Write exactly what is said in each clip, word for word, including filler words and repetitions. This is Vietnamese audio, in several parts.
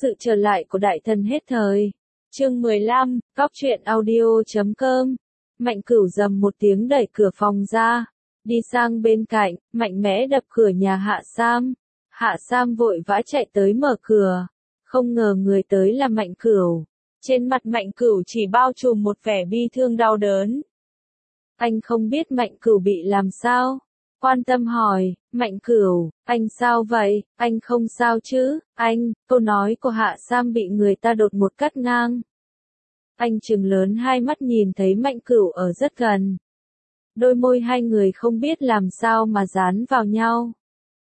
Sự trở lại của đại thần hết thời. Chương mười lăm, Cóc truyện audio chấm com. Mạnh Cửu rầm một tiếng đẩy cửa phòng ra, đi sang bên cạnh, mạnh mẽ đập cửa nhà Hạ Sam. Hạ Sam vội vã chạy tới mở cửa, không ngờ người tới là Mạnh Cửu. Trên mặt Mạnh Cửu chỉ bao trùm một vẻ bi thương đau đớn. Anh không biết Mạnh Cửu bị làm sao? Quan tâm hỏi, Mạnh Cửu, anh sao vậy, anh không sao chứ, anh, câu nói của Hạ Sam bị người ta đột một cắt ngang. Anh trừng lớn hai mắt nhìn thấy Mạnh Cửu ở rất gần. Đôi môi hai người không biết làm sao mà dán vào nhau.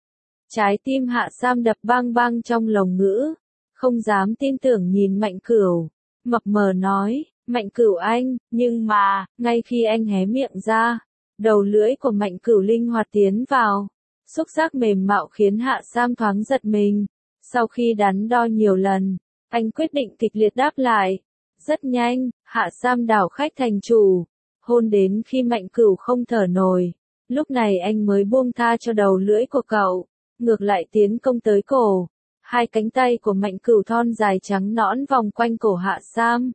Trái tim Hạ Sam đập bang bang trong lồng ngữ, không dám tin tưởng nhìn Mạnh Cửu, mập mờ nói, Mạnh Cửu anh, nhưng mà, ngay khi anh hé miệng ra, đầu lưỡi của Mạnh Cửu linh hoạt tiến vào, xúc giác mềm mạo khiến Hạ Sam thoáng giật mình. Sau khi đắn đo nhiều lần, anh quyết định kịch liệt đáp lại. Rất nhanh, Hạ Sam đảo khách thành chủ, hôn đến khi Mạnh Cửu không thở nổi. Lúc này anh mới buông tha cho đầu lưỡi của cậu, ngược lại tiến công tới cổ. Hai cánh tay của Mạnh Cửu thon dài trắng nõn vòng quanh cổ Hạ Sam.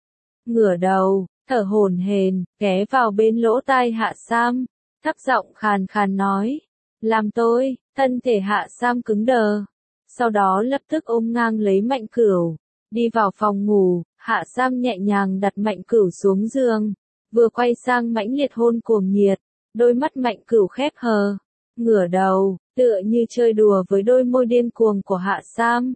Ngửa đầu, thở hổn hển, ghé vào bên lỗ tai Hạ Sam, thấp giọng khàn khàn nói, làm tôi. Thân thể Hạ Sam cứng đờ, sau đó lập tức ôm ngang lấy Mạnh Cửu, đi vào phòng ngủ. Hạ Sam nhẹ nhàng đặt Mạnh Cửu xuống giường, vừa quay sang mãnh liệt hôn cuồng nhiệt, đôi mắt Mạnh Cửu khép hờ, ngửa đầu, tựa như chơi đùa với đôi môi điên cuồng của Hạ Sam.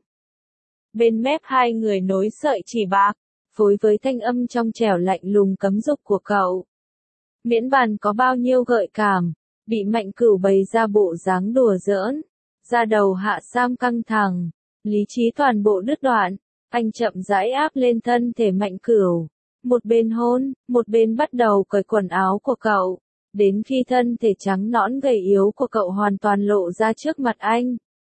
Bên mép hai người nối sợi chỉ bạc, phối với thanh âm trong trẻo lạnh lùng cấm dục của cậu. Miễn bàn có bao nhiêu gợi cảm, bị Mạnh Cửu bày ra bộ dáng đùa giỡn, da đầu Hạ Sam căng thẳng, lý trí toàn bộ đứt đoạn. Anh chậm rãi áp lên thân thể Mạnh Cửu, một bên hôn, một bên bắt đầu cởi quần áo của cậu, đến khi thân thể trắng nõn gầy yếu của cậu hoàn toàn lộ ra trước mặt anh.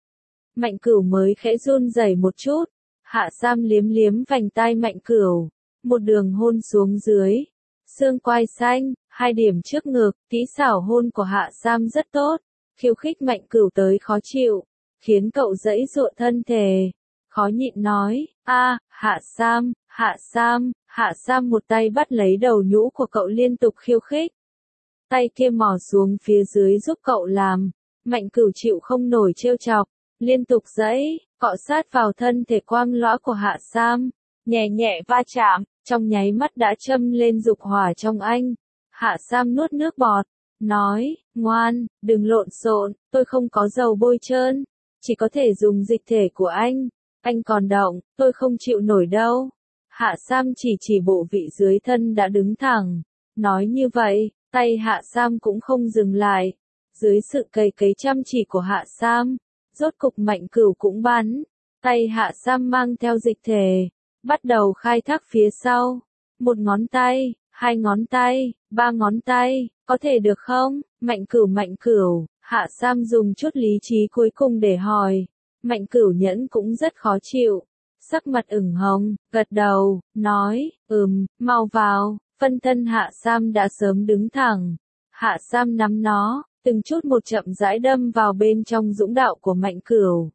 Mạnh Cửu mới khẽ run rẩy một chút. Hạ Sam liếm liếm vành tai Mạnh Cửu, một đường hôn xuống dưới, xương quai xanh, hai điểm trước ngực. Kỹ xảo hôn của Hạ Sam rất tốt, khiêu khích Mạnh Cửu tới khó chịu, khiến cậu giãy giụa thân thể, khó nhịn nói, a, Hạ Sam, Hạ Sam. Hạ Sam một tay bắt lấy đầu nhũ của cậu liên tục khiêu khích, tay kia mò xuống phía dưới giúp cậu làm. Mạnh Cửu chịu không nổi trêu chọc, liên tục giãy, cọ sát vào thân thể quang lõa của Hạ Sam, nhẹ nhẹ va chạm, trong nháy mắt đã châm lên dục hỏa trong anh. Hạ Sam nuốt nước bọt, nói, ngoan, đừng lộn xộn, tôi không có dầu bôi trơn, chỉ có thể dùng dịch thể của anh. Anh còn động, tôi không chịu nổi đâu. Hạ Sam chỉ chỉ bộ vị dưới thân đã đứng thẳng, nói như vậy, tay Hạ Sam cũng không dừng lại. Dưới sự cày cấy chăm chỉ của Hạ Sam, rốt cục Mạnh Cửu cũng bắn. Tay Hạ Sam mang theo dịch thể, bắt đầu khai thác phía sau. Một ngón tay, hai ngón tay, ba ngón tay, có thể được không? Mạnh Cửu Mạnh Cửu, Hạ Sam dùng chút lý trí cuối cùng để hỏi. Mạnh Cửu nhẫn cũng rất khó chịu, sắc mặt ửng hồng, gật đầu, nói, ừm, mau vào. Phân thân Hạ Sam đã sớm đứng thẳng. Hạ Sam nắm nó, từng chút một chậm rãi đâm vào bên trong dũng đạo của Mạnh Cửu.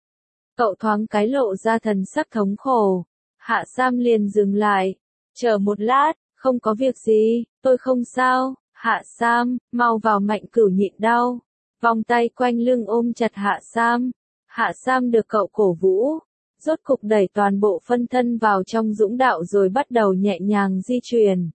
Cậu thoáng cái lộ ra thần sắc thống khổ. Hạ Sam liền dừng lại, chờ một lát, không có việc gì, tôi không sao. Hạ Sam, mau vào. Mạnh Cửu nhịn đau, vòng tay quanh lưng ôm chặt Hạ Sam. Hạ Sam được cậu cổ vũ, rốt cục đẩy toàn bộ phân thân vào trong dũng đạo rồi bắt đầu nhẹ nhàng di chuyển.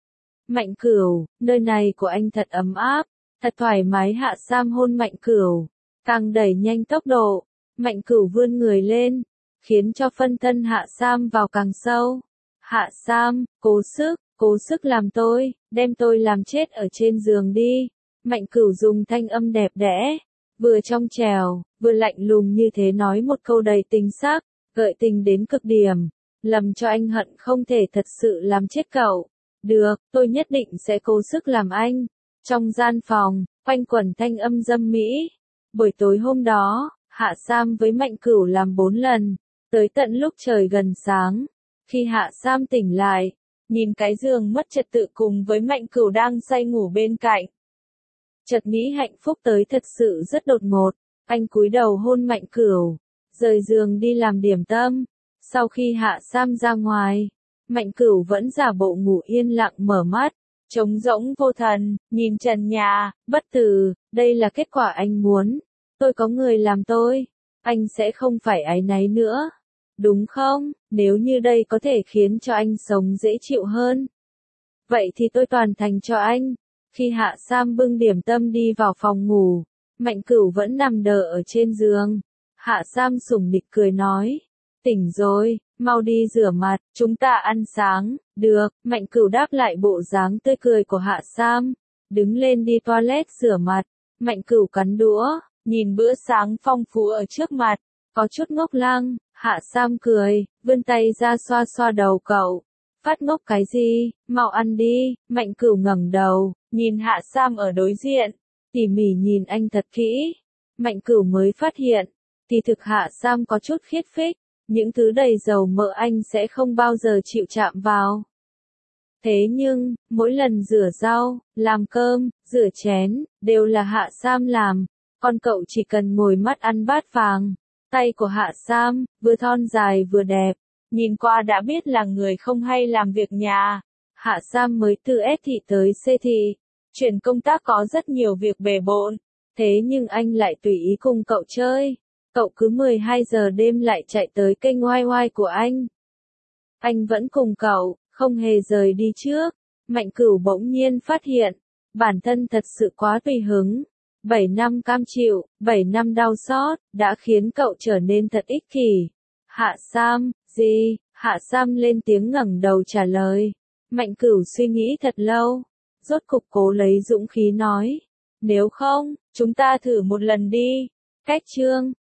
Mạnh Cửu, nơi này của anh thật ấm áp, thật thoải mái. Hạ Sam hôn Mạnh Cửu, càng đẩy nhanh tốc độ. Mạnh Cửu vươn người lên, khiến cho phân thân Hạ Sam vào càng sâu. Hạ Sam, cố sức, cố sức làm tôi, đem tôi làm chết ở trên giường đi. Mạnh Cửu dùng thanh âm đẹp đẽ, vừa trong trẻo, vừa lạnh lùng như thế nói một câu đầy tình sắc, gợi tình đến cực điểm, làm cho anh hận không thể thật sự làm chết cậu. Được, tôi nhất định sẽ cố sức làm anh. Trong gian phòng, quanh quẩn thanh âm dâm mỹ. Buổi tối hôm đó, Hạ Sam với Mạnh Cửu làm bốn lần, tới tận lúc trời gần sáng. Khi Hạ Sam tỉnh lại, nhìn cái giường mất trật tự cùng với Mạnh Cửu đang say ngủ bên cạnh, chợt nghĩ hạnh phúc tới thật sự rất đột ngột. Anh cúi đầu hôn Mạnh Cửu, rời giường đi làm điểm tâm. Sau khi Hạ Sam ra ngoài, Mạnh Cửu vẫn giả bộ ngủ yên lặng mở mắt, trống rỗng vô thần, nhìn trần nhà, bất tử, đây là kết quả anh muốn. Tôi có người làm tôi, anh sẽ không phải áy náy nữa. Đúng không? Nếu như đây có thể khiến cho anh sống dễ chịu hơn, vậy thì tôi toàn thành cho anh. Khi Hạ Sam bưng điểm tâm đi vào phòng ngủ, Mạnh Cửu vẫn nằm đờ ở trên giường. Hạ Sam sủng nịch cười nói, tỉnh rồi, mau đi rửa mặt, chúng ta ăn sáng. Được, Mạnh Cửu đáp lại bộ dáng tươi cười của Hạ Sam, đứng lên đi toilet rửa mặt. Mạnh Cửu cắn đũa, nhìn bữa sáng phong phú ở trước mặt, có chút ngốc lăng. Hạ Sam cười, vươn tay ra xoa xoa đầu cậu. Phát ngốc cái gì, mau ăn đi. Mạnh Cửu ngẩng đầu, nhìn Hạ Sam ở đối diện, tỉ mỉ nhìn anh thật kỹ. Mạnh Cửu mới phát hiện, thì thực Hạ Sam có chút khiết phích, những thứ đầy dầu mỡ anh sẽ không bao giờ chịu chạm vào. Thế nhưng, mỗi lần rửa rau, làm cơm, rửa chén, đều là Hạ Sam làm, còn cậu chỉ cần ngồi mắt ăn bát vàng. Tay của Hạ Sam, vừa thon dài vừa đẹp, nhìn qua đã biết là người không hay làm việc nhà. Hạ Sam mới từ S thị tới C thị, chuyển công tác có rất nhiều việc bề bộn, thế nhưng anh lại tùy ý cùng cậu chơi. Cậu cứ mười hai giờ đêm lại chạy tới kênh oai oai của anh. Anh vẫn cùng cậu, không hề rời đi trước. Mạnh Cửu bỗng nhiên phát hiện, bản thân thật sự quá tùy hứng. Bảy năm cam chịu, bảy năm đau xót, đã khiến cậu trở nên thật ích kỷ. Hạ Sam, gì? Hạ Sam lên tiếng ngẩng đầu trả lời. Mạnh Cửu suy nghĩ thật lâu, rốt cục cố lấy dũng khí nói, nếu không, chúng ta thử một lần đi. Cách chương